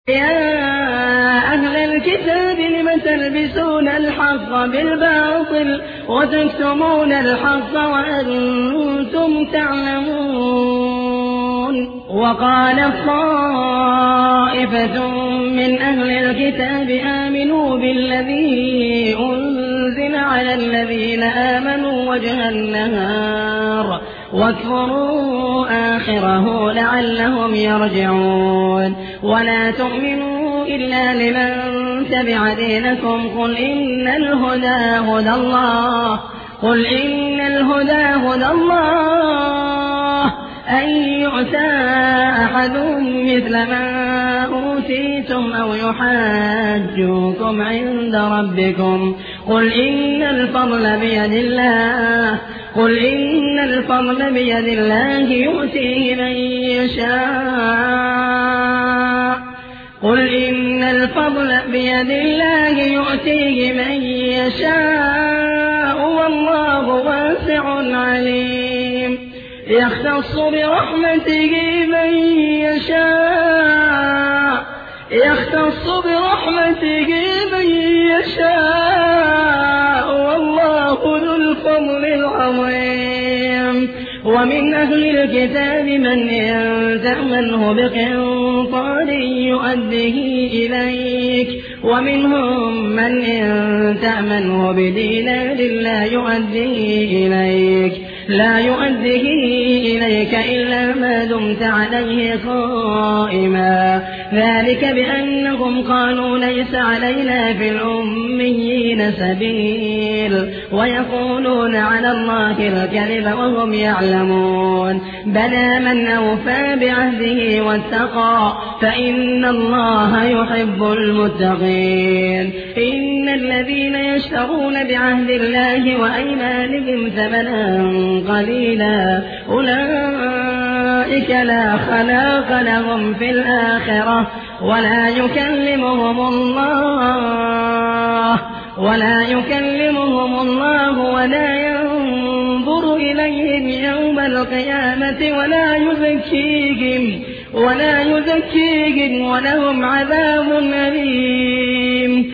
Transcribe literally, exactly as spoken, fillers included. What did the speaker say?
يا أهل الكتاب لم تلبسون الحق بالباطل وتكتمون الحق وأنتم تعلمون. وقالت طائفة من أهل الكتاب آمنوا بالذي أنزل على الذين آمنوا وجه النهار واكفروا آخره لعلهم يرجعون. ولا تؤمنوا إلا لمن تبع دينكم قل إن الهدى هدى الله قل إن الهدى هدى الله أن يؤتى أحد مثل ما أوتيتم أو يحاجوكم عند ربكم قل إن الفضل بيد الله قل إن الفضل بيد الله يؤتيه من يشاء قل إن الفضل بيد الله يؤتيه من يشاء والله واسع عليم. يختص برحمته من يشاء يختص برحمته من يشاء والله ذو الفضل العظيم. ومن أهل الكتاب من إن تأمنه بقنطار يؤديه إليك ومنهم من إن تأمنه بدينار لا يؤديه إليك لا يؤديه إليك إلا ما دمت عليه قائما ذلك بأنهم قالوا ليس علينا في الأميين سبيل ويقولون على الله الكذب وهم يعلمون. بلى من أوفى بعهده واتقى فإن الله يحب المتقين. إن الذين يشترون بعهد الله وأيمانهم ثمنا قليلا أولئك لا خلاق لهم في الآخرة ولا يكلمهم الله ولا يكلمهم الله ولا ينظر إليهم يوم القيامة ولا يزكيهم ولا يزكيهم ولهم عذاب أليم.